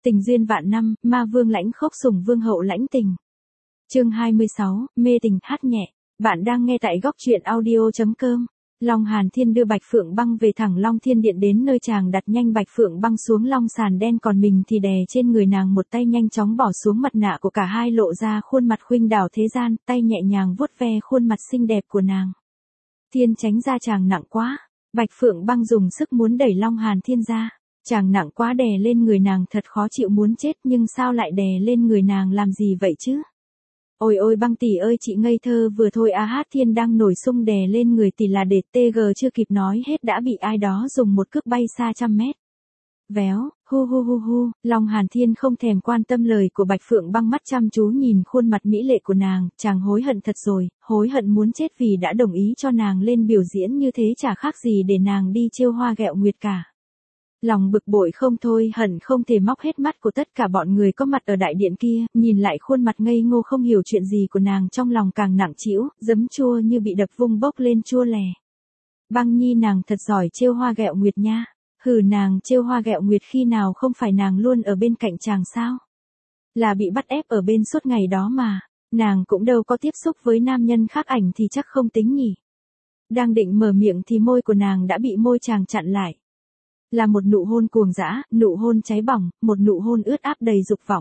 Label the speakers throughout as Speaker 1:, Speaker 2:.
Speaker 1: Tình duyên vạn năm, ma vương lãnh khốc sủng vương hậu lãnh tình. Chương 26, mê tình hát nhẹ. Bạn đang nghe tại góc truyện audio.com. Long Hàn Thiên đưa Bạch Phượng Băng về thẳng Long Thiên Điện đến nơi chàng đặt nhanh Bạch Phượng Băng xuống long sàn đen, còn mình thì đè trên người nàng, một tay nhanh chóng bỏ xuống mặt nạ của cả hai, lộ ra khuôn mặt khuynh đảo thế gian, tay nhẹ nhàng vuốt ve khuôn mặt xinh đẹp của nàng. Thiên tránh ra, chàng nặng quá. Bạch Phượng Băng dùng sức muốn đẩy Long Hàn Thiên ra. Chàng nặng quá, đè lên người nàng thật khó chịu muốn chết, nhưng sao lại đè lên người nàng làm gì vậy chứ? Ôi ôi Băng tỷ ơi, chị ngây thơ vừa thôi. Hát Thiên đang nổi sung đè lên người tỷ là để TG chưa kịp nói hết đã bị ai đó dùng một cước bay xa trăm mét. Véo, hu hu hu hu. Long Hàn Thiên không thèm quan tâm lời của Bạch Phượng Băng, mắt chăm chú nhìn khuôn mặt mỹ lệ của nàng. Chàng hối hận thật rồi, hối hận muốn chết vì đã đồng ý cho nàng lên biểu diễn như thế, chả khác gì để nàng đi trêu hoa ghẹo nguyệt cả. Lòng bực bội không thôi, hận không thể móc hết mắt của tất cả bọn người có mặt ở đại điện kia, nhìn lại khuôn mặt ngây ngô không hiểu chuyện gì của nàng, trong lòng càng nặng trĩu, giấm chua như bị đập vung bốc lên chua lè. Băng Nhi nàng thật giỏi trêu hoa ghẹo nguyệt nha. Hừ, nàng trêu hoa ghẹo nguyệt khi nào, không phải nàng luôn ở bên cạnh chàng sao? Là bị bắt ép ở bên suốt ngày đó mà, nàng cũng đâu có tiếp xúc với nam nhân khác, ảnh thì chắc không tính nhỉ. Đang định mở miệng thì môi của nàng đã bị môi chàng chặn lại. Là một nụ hôn cuồng dã, nụ hôn cháy bỏng, một nụ hôn ướt áp đầy dục vọng.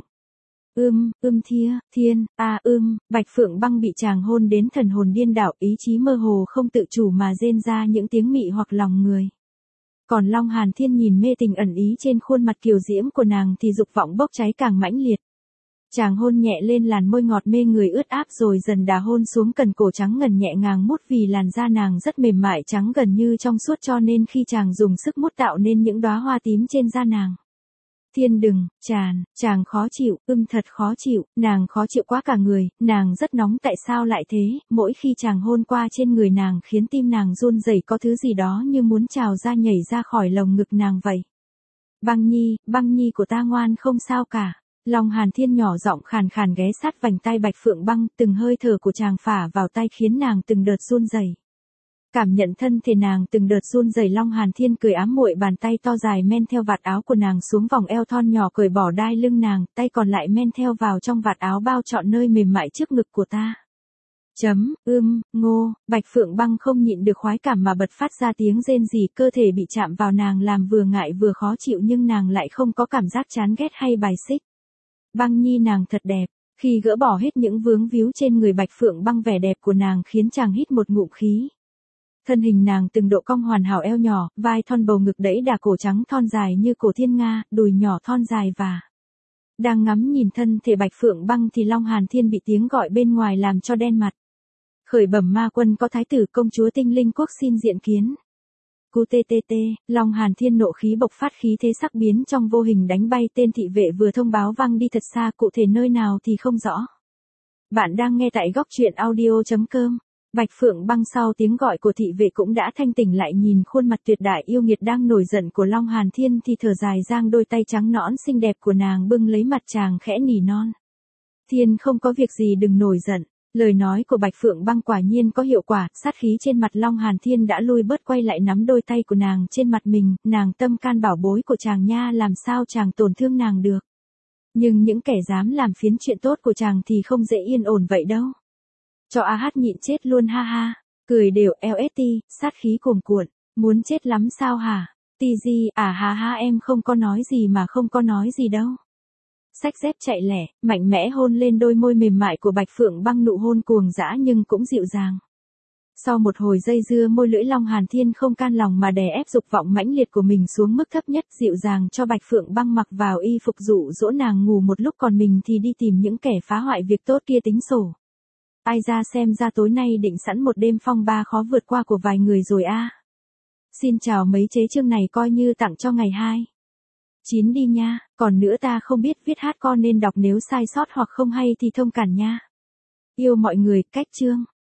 Speaker 1: Thiên, Bạch Phượng Băng bị chàng hôn đến thần hồn điên đảo, ý chí mơ hồ không tự chủ mà rên ra những tiếng mị hoặc lòng người. Còn Long Hàn Thiên nhìn mê tình ẩn ý trên khuôn mặt kiều diễm của nàng thì dục vọng bốc cháy càng mãnh liệt. Chàng hôn nhẹ lên làn môi ngọt mê người ướt áp, rồi dần đà hôn xuống cần cổ trắng ngần nhẹ nhàng mút, vì làn da nàng rất mềm mại trắng gần như trong suốt, cho nên khi chàng dùng sức mút tạo nên những đóa hoa tím trên da nàng. Thiên đừng, chàng khó chịu, thật khó chịu, nàng khó chịu quá cả người, nàng rất nóng. Tại sao lại thế? Mỗi khi chàng hôn qua trên người nàng khiến tim nàng run rẩy, có thứ gì đó như muốn trào ra nhảy ra khỏi lồng ngực nàng vậy. Băng Nhi của ta ngoan không sao cả. Long Hàn Thiên nhỏ giọng khàn khàn ghé sát vành tai Bạch Phượng Băng, từng hơi thở của chàng phả vào tai khiến nàng từng đợt run rẩy. Cảm nhận thân thể nàng từng đợt run rẩy, Long Hàn Thiên cười ám muội, bàn tay to dài men theo vạt áo của nàng xuống vòng eo thon nhỏ, cởi bỏ đai lưng nàng, tay còn lại men theo vào trong vạt áo, bao trọn nơi mềm mại trước ngực của ta. Bạch Phượng Băng không nhịn được khoái cảm mà bật phát ra tiếng rên rỉ, cơ thể bị chạm vào nàng làm vừa ngại vừa khó chịu, nhưng nàng lại không có cảm giác chán ghét hay bài xích. Băng Nhi nàng thật đẹp. Khi gỡ bỏ hết những vướng víu trên người Bạch Phượng Băng, vẻ đẹp của nàng khiến chàng hít một ngụm khí. Thân hình nàng từng độ cong hoàn hảo, eo nhỏ, vai thon, bầu ngực đẫy đà, cổ trắng thon dài như cổ thiên nga, đùi nhỏ thon dài và. Đang ngắm nhìn thân thể Bạch Phượng Băng thì Long Hàn Thiên bị tiếng gọi bên ngoài làm cho đen mặt. Khởi bẩm ma quân, có thái tử công chúa Tinh Linh quốc xin diện kiến. Long Hàn Thiên nộ khí bộc phát, khí thế sắc biến trong vô hình đánh bay tên thị vệ vừa thông báo văng đi thật xa, cụ thể nơi nào thì không rõ. Bạn đang nghe tại góc truyện audio.com. Bạch Phượng Băng sau tiếng gọi của thị vệ cũng đã thanh tỉnh lại, nhìn khuôn mặt tuyệt đại yêu nghiệt đang nổi giận của Long Hàn Thiên thì thở dài, giang đôi tay trắng nõn xinh đẹp của nàng bưng lấy mặt chàng, khẽ nỉ non. Thiên không có việc gì, đừng nổi giận. Lời nói của Bạch Phượng Băng quả nhiên có hiệu quả, sát khí trên mặt Long Hàn Thiên đã lui bớt, quay lại nắm đôi tay của nàng trên mặt mình, nàng tâm can bảo bối của chàng nha, làm sao chàng tổn thương nàng được. Nhưng những kẻ dám làm phiến chuyện tốt của chàng thì không dễ yên ổn vậy đâu. Cho hát nhịn chết luôn, ha ha. Cười đều LST, sát khí cuồn cuộn, muốn chết lắm sao hả? TG, ha, em không có nói gì mà, không có nói gì đâu. Xách dép chạy lẻ, mạnh mẽ hôn lên đôi môi mềm mại của Bạch Phượng Băng, nụ hôn cuồng dã nhưng cũng dịu dàng. Sau một hồi dây dưa môi lưỡi, Long Hàn Thiên không can lòng mà đè ép dục vọng mãnh liệt của mình xuống mức thấp nhất, dịu dàng cho Bạch Phượng Băng mặc vào y phục, dụ dỗ nàng ngủ một lúc, còn mình thì đi tìm những kẻ phá hoại việc tốt kia tính sổ. Ai ra xem ra tối nay định sẵn một đêm phong ba khó vượt qua của vài người rồi a. Xin chào mấy chế, chương này coi như tặng cho ngày 2/9 đi nha, còn nữa ta không biết viết hát, con nên đọc, nếu sai sót hoặc không hay thì thông cảm nha. Yêu mọi người, cách chương.